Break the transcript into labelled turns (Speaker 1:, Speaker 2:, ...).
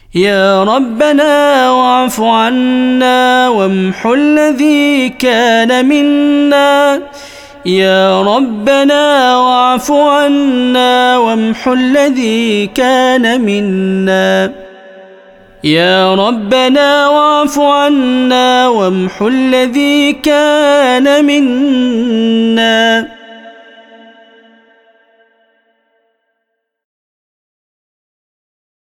Speaker 1: يا ربنا واعف عنا وامح الذي كان منا. يا ربنا واعف عنا وامح الذي كان منا. يا ربنا واعف عنا وامح الذي كان منا.